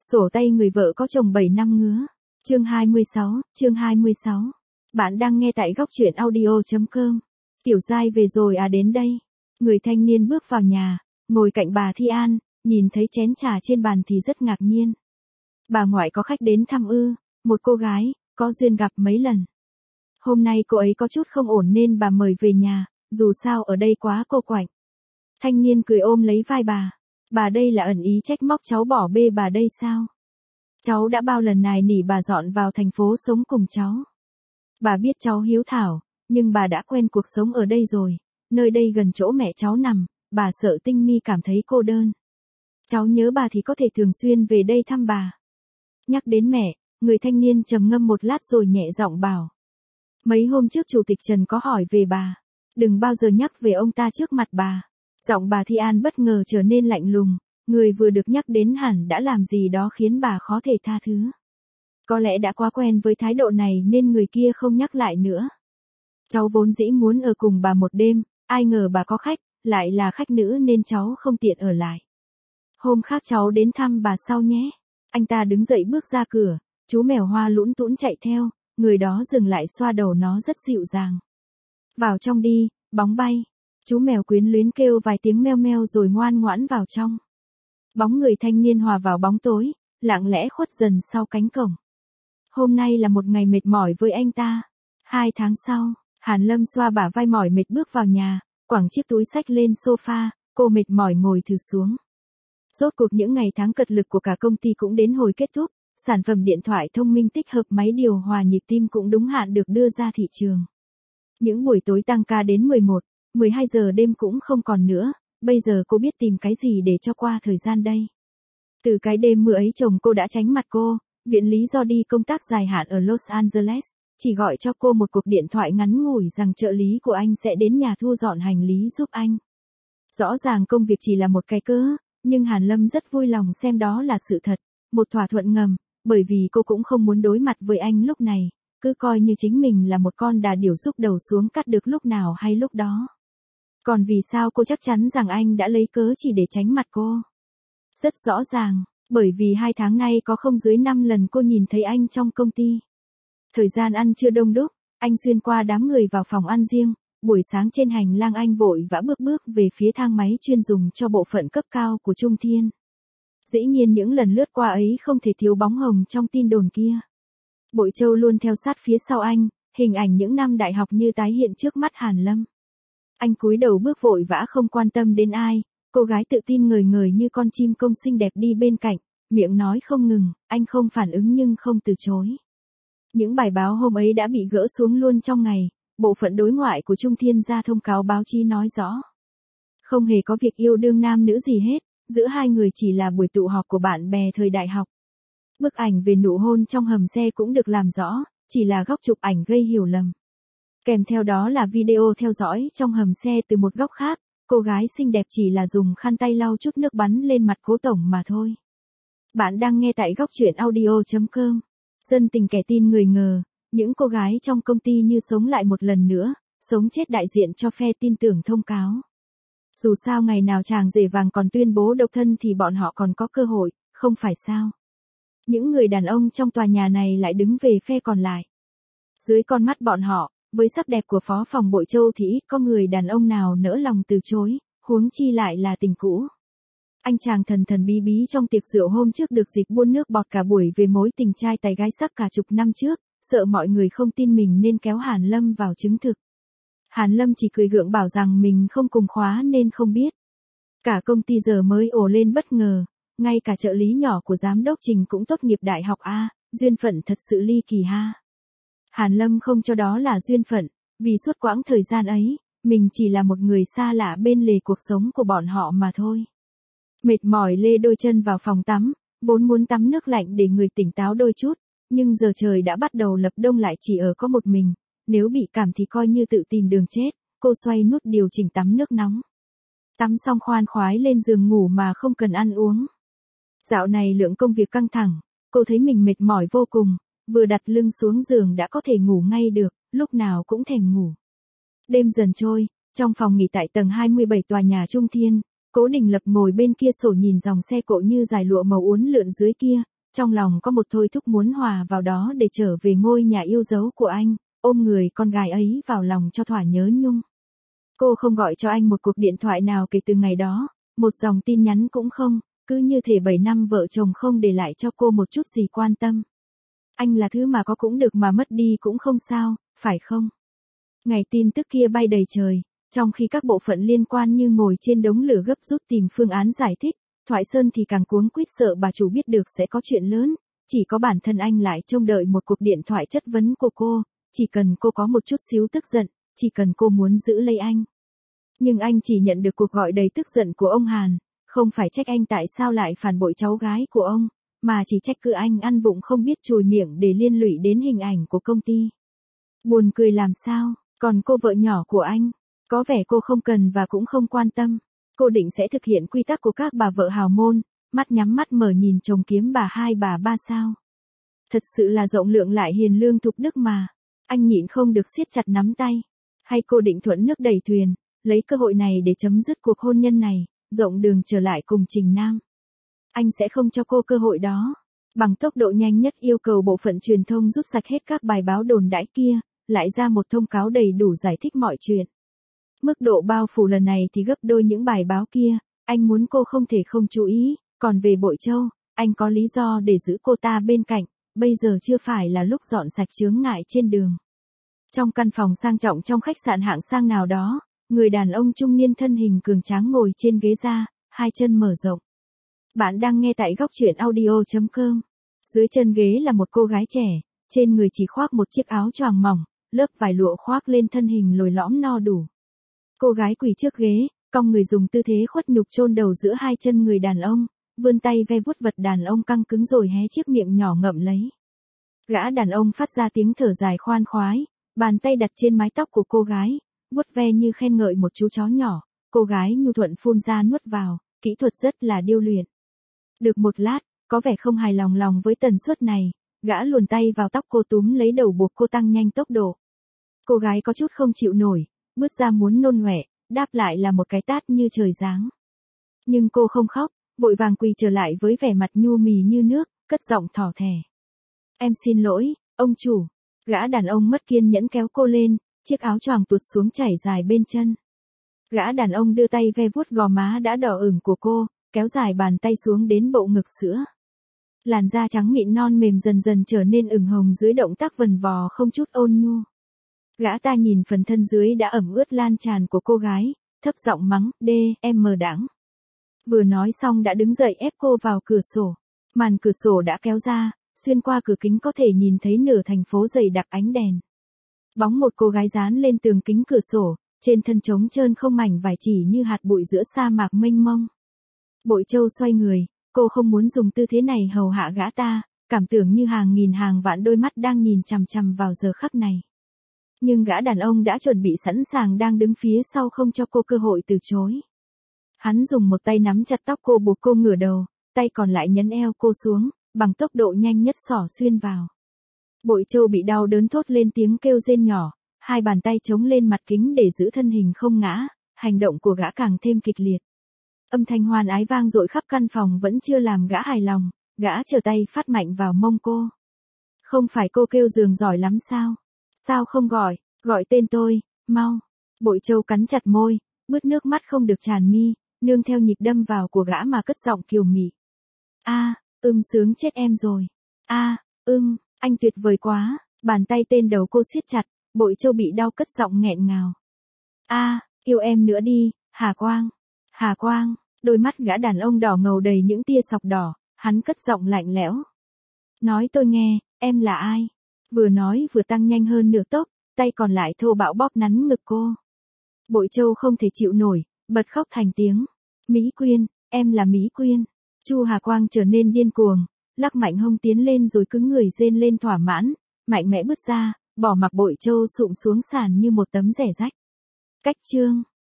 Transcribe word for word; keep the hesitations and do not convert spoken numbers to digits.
Sổ tay người vợ có chồng bảy năm ngứa. Chương hai mươi sáu, chương hai mươi sáu. Bạn đang nghe tại góc truyện audio chấm com. Tiểu Giai về rồi à, đến đây. Người thanh niên bước vào nhà, ngồi cạnh bà Thi An, nhìn thấy chén trà trên bàn thì rất ngạc nhiên. Bà ngoại có khách đến thăm ư? Một cô gái, có duyên gặp mấy lần. Hôm nay cô ấy có chút không ổn nên bà mời về nhà, dù sao ở đây quá cô quạnh. Thanh niên cười ôm lấy vai bà. Bà đây là ẩn ý trách móc cháu bỏ bê bà đây sao? Cháu đã bao lần nài nỉ bà dọn vào thành phố sống cùng cháu. Bà biết cháu hiếu thảo, nhưng bà đã quen cuộc sống ở đây rồi. Nơi đây gần chỗ mẹ cháu nằm, bà sợ Tinh Mi cảm thấy cô đơn. Cháu nhớ bà thì có thể thường xuyên về đây thăm bà. Nhắc đến mẹ, người thanh niên trầm ngâm một lát rồi nhẹ giọng bảo. Mấy hôm trước Chủ tịch Trần có hỏi về bà. Đừng bao giờ nhắc về ông ta trước mặt bà. Giọng bà Thi An bất ngờ trở nên lạnh lùng. Người vừa được nhắc đến hẳn đã làm gì đó khiến bà khó thể tha thứ. Có lẽ đã quá quen với thái độ này nên người kia không nhắc lại nữa. Cháu vốn dĩ muốn ở cùng bà một đêm, ai ngờ bà có khách, lại là khách nữ nên cháu không tiện ở lại. Hôm khác cháu đến thăm bà sau nhé. Anh ta đứng dậy bước ra cửa, chú mèo Hoa lũn tũn chạy theo, người đó dừng lại xoa đầu nó rất dịu dàng. Vào trong đi, bóng bay. Chú mèo quyến luyến kêu vài tiếng meo meo rồi ngoan ngoãn vào trong. Bóng người thanh niên hòa vào bóng tối, lặng lẽ khuất dần sau cánh cổng. Hôm nay là một ngày mệt mỏi với anh ta. Hai tháng sau, Hàn Lâm xoa bả vai mỏi mệt bước vào nhà, quẳng chiếc túi xách lên sofa, cô mệt mỏi ngồi thử xuống. Rốt cuộc những ngày tháng cật lực của cả công ty cũng đến hồi kết thúc, sản phẩm điện thoại thông minh tích hợp máy điều hòa nhịp tim cũng đúng hạn được đưa ra thị trường. Những buổi tối tăng ca đến mười một, mười hai giờ đêm cũng không còn nữa. Bây giờ cô biết tìm cái gì để cho qua thời gian đây. Từ cái đêm mưa ấy chồng cô đã tránh mặt cô, viện lý do đi công tác dài hạn ở Los Angeles, chỉ gọi cho cô một cuộc điện thoại ngắn ngủi rằng trợ lý của anh sẽ đến nhà thu dọn hành lý giúp anh. Rõ ràng công việc chỉ là một cái cớ, nhưng Hàn Lâm rất vui lòng xem đó là sự thật, một thỏa thuận ngầm, bởi vì cô cũng không muốn đối mặt với anh lúc này, cứ coi như chính mình là một con đà điểu rúc đầu xuống cắt được lúc nào hay lúc đó. Còn vì sao cô chắc chắn rằng anh đã lấy cớ chỉ để tránh mặt cô? Rất rõ ràng, bởi vì hai tháng nay có không dưới năm lần cô nhìn thấy anh trong công ty. Thời gian ăn trưa đông đúc, anh xuyên qua đám người vào phòng ăn riêng, buổi sáng trên hành lang anh vội vã bước bước về phía thang máy chuyên dùng cho bộ phận cấp cao của Trung Thiên. Dĩ nhiên những lần lướt qua ấy không thể thiếu bóng hồng trong tin đồn kia. Bội Châu luôn theo sát phía sau anh, hình ảnh những năm đại học như tái hiện trước mắt Hàn Lâm. Anh cúi đầu bước vội vã không quan tâm đến ai, cô gái tự tin ngời ngời như con chim công xinh đẹp đi bên cạnh, miệng nói không ngừng, anh không phản ứng nhưng không từ chối. Những bài báo hôm ấy đã bị gỡ xuống luôn trong ngày, bộ phận đối ngoại của Trung Thiên ra thông cáo báo chí nói rõ. Không hề có việc yêu đương nam nữ gì hết, giữa hai người chỉ là buổi tụ họp của bạn bè thời đại học. Bức ảnh về nụ hôn trong hầm xe cũng được làm rõ, chỉ là góc chụp ảnh gây hiểu lầm. Kèm theo đó là video theo dõi trong hầm xe từ một góc khác, cô gái xinh đẹp chỉ là dùng khăn tay lau chút nước bắn lên mặt cố tổng mà thôi. Bạn đang nghe tại góc truyện audio chấm com. Dân tình kẻ tin người ngờ, những cô gái trong công ty như sống lại một lần nữa, sống chết đại diện cho phe tin tưởng thông cáo. Dù sao ngày nào chàng rể vàng còn tuyên bố độc thân thì bọn họ còn có cơ hội, không phải sao? Những người đàn ông trong tòa nhà này lại đứng về phe còn lại. Dưới con mắt bọn họ, với sắc đẹp của phó phòng Bội Châu thì ít có người đàn ông nào nỡ lòng từ chối, huống chi lại là tình cũ. Anh chàng thần thần bí bí trong tiệc rượu hôm trước được dịp buôn nước bọt cả buổi về mối tình trai tài gái sắc cả chục năm trước, sợ mọi người không tin mình nên kéo Hàn Lâm vào chứng thực. Hàn Lâm chỉ cười gượng bảo rằng mình không cùng khóa nên không biết. Cả công ty giờ mới ồ lên bất ngờ, ngay cả trợ lý nhỏ của giám đốc Trình cũng tốt nghiệp đại học A, duyên phận thật sự ly kỳ ha. Hàn Lâm không cho đó là duyên phận, vì suốt quãng thời gian ấy, mình chỉ là một người xa lạ bên lề cuộc sống của bọn họ mà thôi. Mệt mỏi lê đôi chân vào phòng tắm, vốn muốn tắm nước lạnh để người tỉnh táo đôi chút, nhưng giờ trời đã bắt đầu lập đông lại chỉ ở có một mình, nếu bị cảm thì coi như tự tìm đường chết, cô xoay nút điều chỉnh tắm nước nóng. Tắm xong khoan khoái lên giường ngủ mà không cần ăn uống. Dạo này lượng công việc căng thẳng, cô thấy mình mệt mỏi vô cùng, vừa đặt lưng xuống giường đã có thể ngủ ngay được, lúc nào cũng thèm ngủ. Đêm dần trôi, trong phòng nghỉ tại tầng hai mươi bảy tòa nhà Trung Thiên, Cố Đình Lập ngồi bên kia sổ nhìn dòng xe cộ như dải lụa màu uốn lượn dưới kia, trong lòng có một thôi thúc muốn hòa vào đó để trở về ngôi nhà yêu dấu của anh, ôm người con gái ấy vào lòng cho thỏa nhớ nhung. Cô không gọi cho anh một cuộc điện thoại nào kể từ ngày đó, một dòng tin nhắn cũng không, cứ như thể bảy năm vợ chồng không để lại cho cô một chút gì quan tâm. Anh là thứ mà có cũng được mà mất đi cũng không sao, phải không? Ngày tin tức kia bay đầy trời, trong khi các bộ phận liên quan như ngồi trên đống lửa gấp rút tìm phương án giải thích, Thoại Sơn thì càng cuống quýt sợ bà chủ biết được sẽ có chuyện lớn, chỉ có bản thân anh lại trông đợi một cuộc điện thoại chất vấn của cô, chỉ cần cô có một chút xíu tức giận, chỉ cần cô muốn giữ lấy anh. Nhưng anh chỉ nhận được cuộc gọi đầy tức giận của ông Hàn, không phải trách anh tại sao lại phản bội cháu gái của ông, mà chỉ trách cứ anh ăn vụng không biết chùi miệng để liên lụy đến hình ảnh của công ty. Buồn cười làm sao, còn cô vợ nhỏ của anh, có vẻ cô không cần và cũng không quan tâm. Cô định sẽ thực hiện quy tắc của các bà vợ hào môn, mắt nhắm mắt mở nhìn chồng kiếm bà hai bà ba sao. Thật sự là rộng lượng lại hiền lương thục đức mà. Anh nhịn không được siết chặt nắm tay. Hay cô định thuận nước đẩy thuyền, lấy cơ hội này để chấm dứt cuộc hôn nhân này, rộng đường trở lại cùng Trình Nam. Anh sẽ không cho cô cơ hội đó. Bằng tốc độ nhanh nhất yêu cầu bộ phận truyền thông rút sạch hết các bài báo đồn đãi kia, lại ra một thông cáo đầy đủ giải thích mọi chuyện. Mức độ bao phủ lần này thì gấp đôi những bài báo kia, anh muốn cô không thể không chú ý, còn về Bội Châu, anh có lý do để giữ cô ta bên cạnh, bây giờ chưa phải là lúc dọn sạch chướng ngại trên đường. Trong căn phòng sang trọng trong khách sạn hạng sang nào đó, người đàn ông trung niên thân hình cường tráng ngồi trên ghế da, hai chân mở rộng. Bạn đang nghe tại góc truyện audio chấm com. Dưới chân ghế là một cô gái trẻ, trên người chỉ khoác một chiếc áo choàng mỏng, lớp vải lụa khoác lên thân hình lồi lõm no đủ. Cô gái quỳ trước ghế, cong người dùng tư thế khuất nhục chôn đầu giữa hai chân người đàn ông, vươn tay ve vuốt vật đàn ông căng cứng rồi hé chiếc miệng nhỏ ngậm lấy. Gã đàn ông phát ra tiếng thở dài khoan khoái, bàn tay đặt trên mái tóc của cô gái, vuốt ve như khen ngợi một chú chó nhỏ, cô gái nhu thuận phun ra nuốt vào, kỹ thuật rất là điêu luyện. Được một lát, có vẻ không hài lòng lòng với tần suất này, gã luồn tay vào tóc cô túm lấy đầu buộc cô tăng nhanh tốc độ. Cô gái có chút không chịu nổi, bước ra muốn nôn ọe, đáp lại là một cái tát như trời giáng. Nhưng cô không khóc, vội vàng quỳ trở lại với vẻ mặt nhu mì như nước, cất giọng thỏ thẻ. Em xin lỗi, ông chủ. Gã đàn ông mất kiên nhẫn kéo cô lên, chiếc áo choàng tuột xuống chảy dài bên chân. Gã đàn ông đưa tay ve vuốt gò má đã đỏ ửng của cô, kéo dài bàn tay xuống đến bộ ngực sữa. Làn da trắng mịn non mềm dần dần trở nên ửng hồng dưới động tác vần vò không chút ôn nhu. Gã ta nhìn phần thân dưới đã ẩm ướt lan tràn của cô gái, thấp giọng mắng, đê, em mờ đãng. Vừa nói xong đã đứng dậy ép cô vào cửa sổ. Màn cửa sổ đã kéo ra, xuyên qua cửa kính có thể nhìn thấy nửa thành phố dày đặc ánh đèn. Bóng một cô gái dán lên tường kính cửa sổ, trên thân trống trơn không mảnh vải chỉ như hạt bụi giữa sa mạc mênh mông. Bội Châu xoay người, cô không muốn dùng tư thế này hầu hạ gã ta, cảm tưởng như hàng nghìn hàng vạn đôi mắt đang nhìn chằm chằm vào giờ khắc này. Nhưng gã đàn ông đã chuẩn bị sẵn sàng đang đứng phía sau không cho cô cơ hội từ chối. Hắn dùng một tay nắm chặt tóc cô buộc cô ngửa đầu, tay còn lại nhấn eo cô xuống, bằng tốc độ nhanh nhất xỏ xuyên vào. Bội Châu bị đau đớn thốt lên tiếng kêu rên nhỏ, hai bàn tay chống lên mặt kính để giữ thân hình không ngã, hành động của gã càng thêm kịch liệt. Âm thanh hoan ái vang dội khắp căn phòng vẫn chưa làm gã hài lòng, gã trở tay phát mạnh vào mông cô. Không phải cô kêu giường giỏi lắm sao? Sao không gọi, gọi tên tôi, mau. Bội Châu cắn chặt môi, bứt nước mắt không được tràn mi, nương theo nhịp đâm vào của gã mà cất giọng kiều mị. A, ưm sướng chết em rồi. A, ưm, anh tuyệt vời quá, bàn tay tên đầu cô siết chặt, Bội Châu bị đau cất giọng nghẹn ngào. A, yêu em nữa đi, Hà Quang. Hà Quang, đôi mắt gã đàn ông đỏ ngầu đầy những tia sọc đỏ, hắn cất giọng lạnh lẽo. Nói tôi nghe, em là ai? Vừa nói vừa tăng nhanh hơn nửa tốc, tay còn lại thô bạo bóp nắn ngực cô. Bội Châu không thể chịu nổi, bật khóc thành tiếng. Mỹ Quyên, em là Mỹ Quyên. Chu Hà Quang trở nên điên cuồng, lắc mạnh hông tiến lên rồi cứng người rên lên thỏa mãn, mạnh mẽ bứt ra, bỏ mặc Bội Châu sụm xuống sàn như một tấm rẻ rách. Cách chương